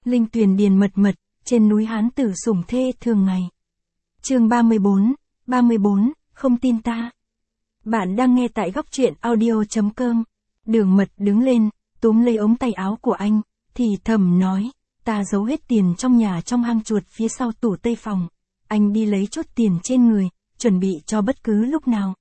linh tuyền điền mật mật, trên núi Hán tử sủng thê thường ngày. Chương 34, không tin ta. Bạn đang nghe tại góc truyện audio.com. Đường Mật đứng lên, túm lấy ống tay áo của anh, thì thầm nói, ta giấu hết tiền trong nhà trong hang chuột phía sau tủ tây phòng. Anh đi lấy chút tiền trên người, chuẩn bị cho bất cứ lúc nào.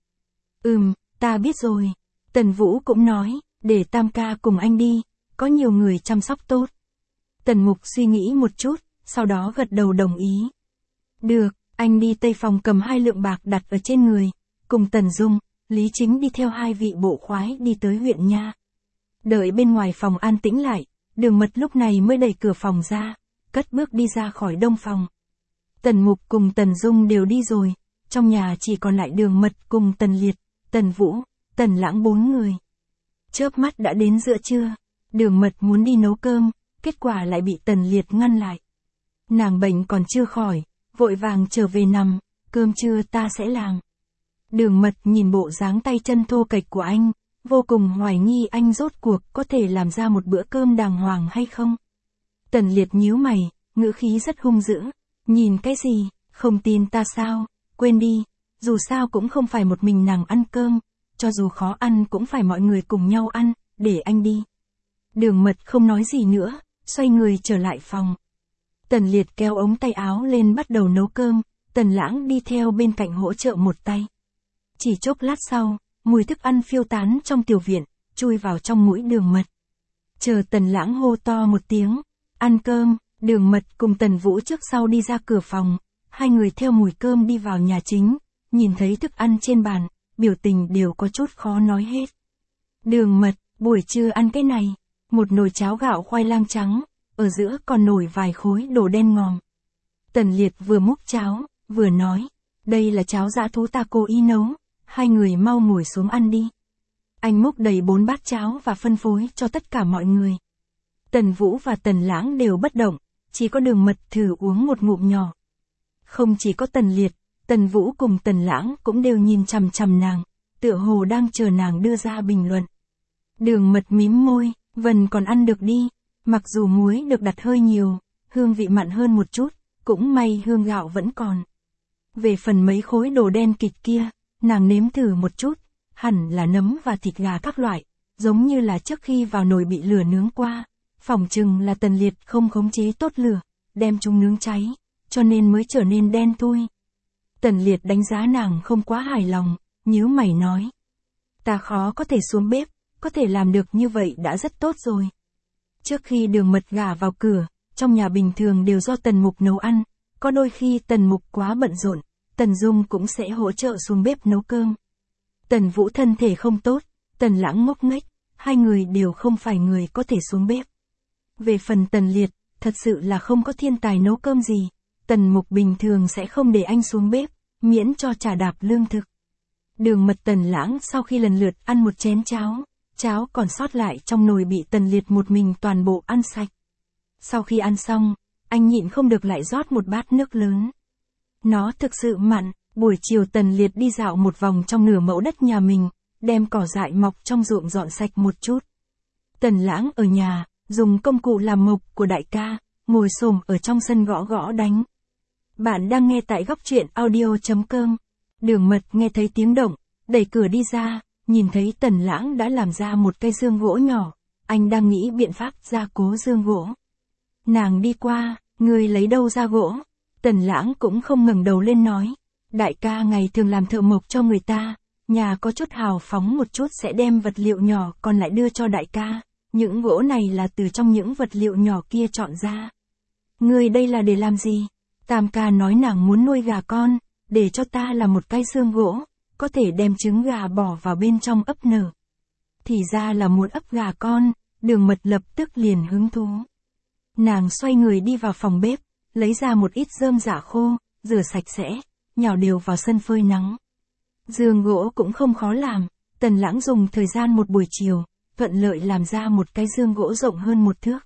Ta biết rồi. Tần Vũ cũng nói, để Tam ca cùng anh đi, có nhiều người chăm sóc tốt. Tần Mục suy nghĩ một chút, sau đó gật đầu đồng ý. Được, anh đi tây phòng cầm 2 lượng bạc đặt ở trên người, cùng Tần Dung, Lý Chính đi theo 2 vị bộ khoái đi tới huyện nha. Đợi bên ngoài phòng an tĩnh lại, Đường Mật lúc này mới đẩy cửa phòng ra, cất bước đi ra khỏi đông phòng. Tần Mục cùng Tần Dung đều đi rồi, trong nhà chỉ còn lại Đường Mật cùng Tần Liệt, Tần Vũ, Tần Lãng 4 người. Chớp mắt đã đến giữa trưa, Đường Mật muốn đi nấu cơm, kết quả lại bị Tần Liệt ngăn lại. Nàng bệnh còn chưa khỏi, vội vàng trở về nằm, cơm trưa ta sẽ làm. Đường Mật nhìn bộ dáng tay chân thô kệch của anh, vô cùng hoài nghi anh rốt cuộc có thể làm ra một bữa cơm đàng hoàng hay không. Tần Liệt nhíu mày, ngữ khí rất hung dữ, nhìn cái gì, không tin ta sao, quên đi, dù sao cũng không phải một mình nàng ăn cơm, cho dù khó ăn cũng phải mọi người cùng nhau ăn, để anh đi. Đường Mật không nói gì nữa, xoay người trở lại phòng. Tần Liệt kéo ống tay áo lên bắt đầu nấu cơm, Tần Lãng đi theo bên cạnh hỗ trợ một tay. Chỉ chốc lát sau, mùi thức ăn phiêu tán trong tiểu viện, chui vào trong mũi Đường Mật. Chờ Tần Lãng hô to một tiếng, ăn cơm, Đường Mật cùng Tần Vũ trước sau đi ra cửa phòng, 2 người theo mùi cơm đi vào nhà chính, nhìn thấy thức ăn trên bàn, biểu tình đều có chút khó nói hết. Đường Mật, buổi trưa ăn cái này, một nồi cháo gạo khoai lang trắng, ở giữa còn nổi vài khối đồ đen ngòm. Tần Liệt vừa múc cháo, vừa nói, đây là cháo dã thú ta cố ý nấu, 2 người mau ngồi xuống ăn đi. Anh múc đầy 4 bát cháo và phân phối cho tất cả mọi người. Tần Vũ và Tần Lãng đều bất động, chỉ có Đường Mật thử uống một ngụm nhỏ. Không chỉ có Tần Liệt, Tần Vũ cùng Tần Lãng cũng đều nhìn chằm chằm nàng, tựa hồ đang chờ nàng đưa ra bình luận. Đường Mật mím môi, Vân còn ăn được đi, mặc dù muối được đặt hơi nhiều, hương vị mặn hơn một chút, cũng may hương gạo vẫn còn. Về phần mấy khối đồ đen kịt kia, nàng nếm thử một chút, hẳn là nấm và thịt gà các loại, giống như là trước khi vào nồi bị lửa nướng qua, phỏng chừng là Tần Liệt không khống chế tốt lửa, đem chúng nướng cháy, cho nên mới trở nên đen thui. Tần Liệt đánh giá nàng không quá hài lòng, nhíu mày nói. Ta khó có thể xuống bếp, có thể làm được như vậy đã rất tốt rồi. Trước khi Đường Mật gả vào cửa, trong nhà bình thường đều do Tần Mục nấu ăn, có đôi khi Tần Mục quá bận rộn, Tần Dung cũng sẽ hỗ trợ xuống bếp nấu cơm. Tần Vũ thân thể không tốt, Tần Lãng ngốc nghếch, 2 người đều không phải người có thể xuống bếp. Về phần Tần Liệt, thật sự là không có thiên tài nấu cơm gì, Tần Mục bình thường sẽ không để anh xuống bếp, miễn cho trả đạp lương thực. Đường Mật Tần Lãng sau khi lần lượt ăn một chén cháo, cháo còn sót lại trong nồi bị Tần Liệt một mình toàn bộ ăn sạch. Sau khi ăn xong, anh nhịn không được lại rót một bát nước lớn. Nó thực sự mặn. Buổi chiều Tần Liệt đi dạo một vòng trong nửa mẫu đất nhà mình, đem cỏ dại mọc trong ruộng dọn sạch một chút. Tần Lãng ở nhà, dùng công cụ làm mộc của đại ca, ngồi xổm ở trong sân gõ gõ đánh. Bạn đang nghe tại góc truyện audio.com. Đường Mật nghe thấy tiếng động, đẩy cửa đi ra, nhìn thấy Tần Lãng đã làm ra một cây xương gỗ nhỏ, anh đang nghĩ biện pháp gia cố xương gỗ. Nàng đi qua, ngươi lấy đâu ra gỗ? Tần Lãng cũng không ngẩng đầu lên nói. Đại ca ngày thường làm thợ mộc cho người ta, nhà có chút hào phóng một chút sẽ đem vật liệu nhỏ còn lại đưa cho đại ca, những gỗ này là từ trong những vật liệu nhỏ kia chọn ra. Ngươi đây là để làm gì? Tam ca nói nàng muốn nuôi gà con, để cho ta làm một cây xương gỗ, có thể đem trứng gà bỏ vào bên trong ấp nở. Thì ra là muốn ấp gà con, Đường Mật lập tức liền hứng thú. Nàng xoay người đi vào phòng bếp, lấy ra một ít rơm rạ khô, rửa sạch sẽ, nhào đều vào sân phơi nắng. Giường gỗ cũng không khó làm, Tần Lãng dùng thời gian một buổi chiều, thuận lợi làm ra một cái giường gỗ rộng hơn 1 thước.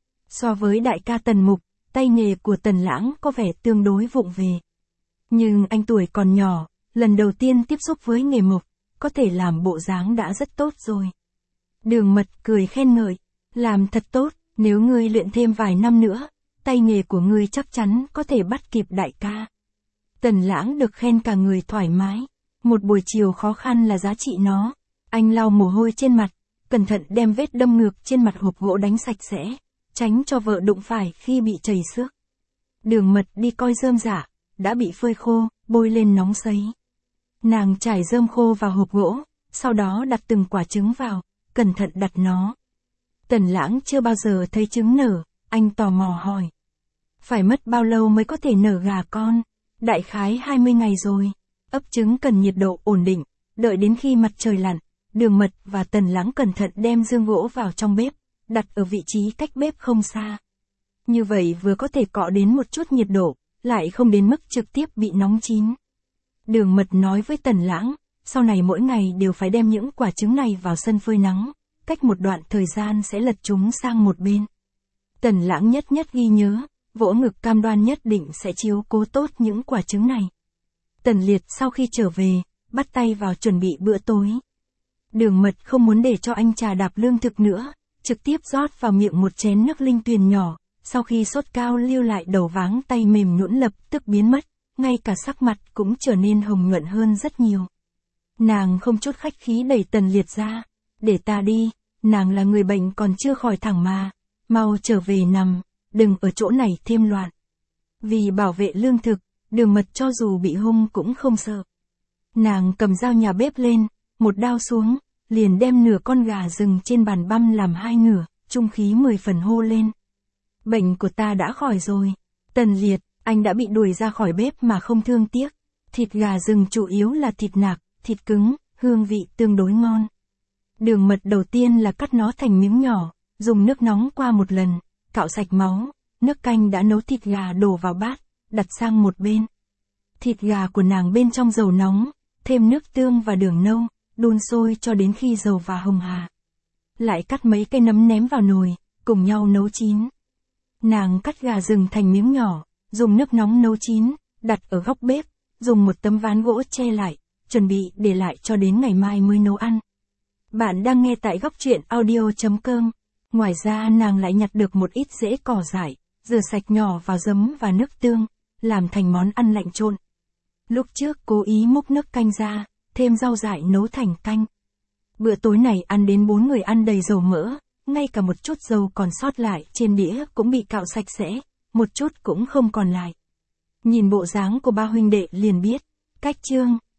So với đại ca Tần Mục, tay nghề của Tần Lãng có vẻ tương đối vụng về. Nhưng anh tuổi còn nhỏ, lần đầu tiên tiếp xúc với nghề mộc, có thể làm bộ dáng đã rất tốt rồi. Đường Mật cười khen ngợi, làm thật tốt, Nếu ngươi luyện thêm vài năm nữa, tay nghề của ngươi chắc chắn có thể bắt kịp đại ca. Tần Lãng được khen cả người thoải mái. Một buổi chiều khó khăn là giá trị nó. Anh lau mồ hôi trên mặt, cẩn thận đem vết đâm ngược trên mặt hộp gỗ đánh sạch sẽ, tránh cho vợ đụng phải khi bị chảy xước. Đường Mật đi coi rơm rạ, đã bị phơi khô, bôi lên nóng sấy. Nàng trải rơm khô vào hộp gỗ, sau đó đặt từng quả trứng vào, cẩn thận đặt nó. Tần Lãng chưa bao giờ thấy trứng nở, anh tò mò hỏi. Phải mất bao lâu mới có thể nở gà con? Đại khái 20 ngày rồi. Ấp trứng cần nhiệt độ ổn định, đợi đến khi mặt trời lặn, Đường Mật và Tần Lãng cẩn thận đem dương gỗ vào trong bếp, đặt ở vị trí cách bếp không xa. Như vậy vừa có thể cọ đến một chút nhiệt độ, lại không đến mức trực tiếp bị nóng chín. Đường Mật nói với Tần Lãng, sau này mỗi ngày đều phải đem những quả trứng này vào sân phơi nắng, cách một đoạn thời gian sẽ lật chúng sang một bên. Tần Lãng nhất nhất ghi nhớ, vỗ ngực cam đoan nhất định sẽ chiếu cố tốt những quả trứng này. Tần Liệt sau khi trở về, bắt tay vào chuẩn bị bữa tối. Đường Mật không muốn để cho anh trà đạp lương thực nữa, trực tiếp rót vào miệng một chén nước linh tuyền nhỏ, sau khi sốt cao lưu lại đầu váng tay mềm nhũn lập tức biến mất, ngay cả sắc mặt cũng trở nên hồng nhuận hơn rất nhiều. Nàng không chút khách khí đẩy Tần Liệt ra, để ta đi, nàng là người bệnh còn chưa khỏi thẳng mà, mau trở về nằm, đừng ở chỗ này thêm loạn. Vì bảo vệ lương thực, Đường Mật cho dù bị hung cũng không sợ. Nàng cầm dao nhà bếp lên, một đao xuống, liền đem nửa con gà rừng trên bàn băm làm hai nửa, trung khí 10 phần hô lên. Bệnh của ta đã khỏi rồi. Tần Liệt, anh đã bị đuổi ra khỏi bếp mà không thương tiếc. Thịt gà rừng chủ yếu là thịt nạc, thịt cứng, hương vị tương đối ngon. Đường Mật đầu tiên là cắt nó thành miếng nhỏ, dùng nước nóng qua một lần, cạo sạch máu, nước canh đã nấu thịt gà đổ vào bát, đặt sang một bên. Thịt gà của nàng bên trong dầu nóng, thêm nước tương và đường nâu, đun sôi cho đến khi dầu và hồng hà. Lại cắt mấy cây nấm ném vào nồi, cùng nhau nấu chín. Nàng cắt gà rừng thành miếng nhỏ, dùng nước nóng nấu chín, đặt ở góc bếp, dùng một tấm ván gỗ che lại, chuẩn bị để lại cho đến ngày mai mới nấu ăn. Bạn đang nghe tại góc truyện audio.com. Ngoài ra nàng lại nhặt được một ít rễ cỏ dại, rửa sạch nhỏ vào giấm và nước tương, làm thành món ăn lạnh trộn. Lúc trước cố ý múc nước canh ra, thêm rau dại nấu thành canh. Bữa tối này ăn đến 4 người ăn đầy dầu mỡ, ngay cả một chút dầu còn sót lại trên đĩa cũng bị cạo sạch sẽ, một chút cũng không còn lại. Nhìn bộ dáng của ba huynh đệ liền biết, cách chương.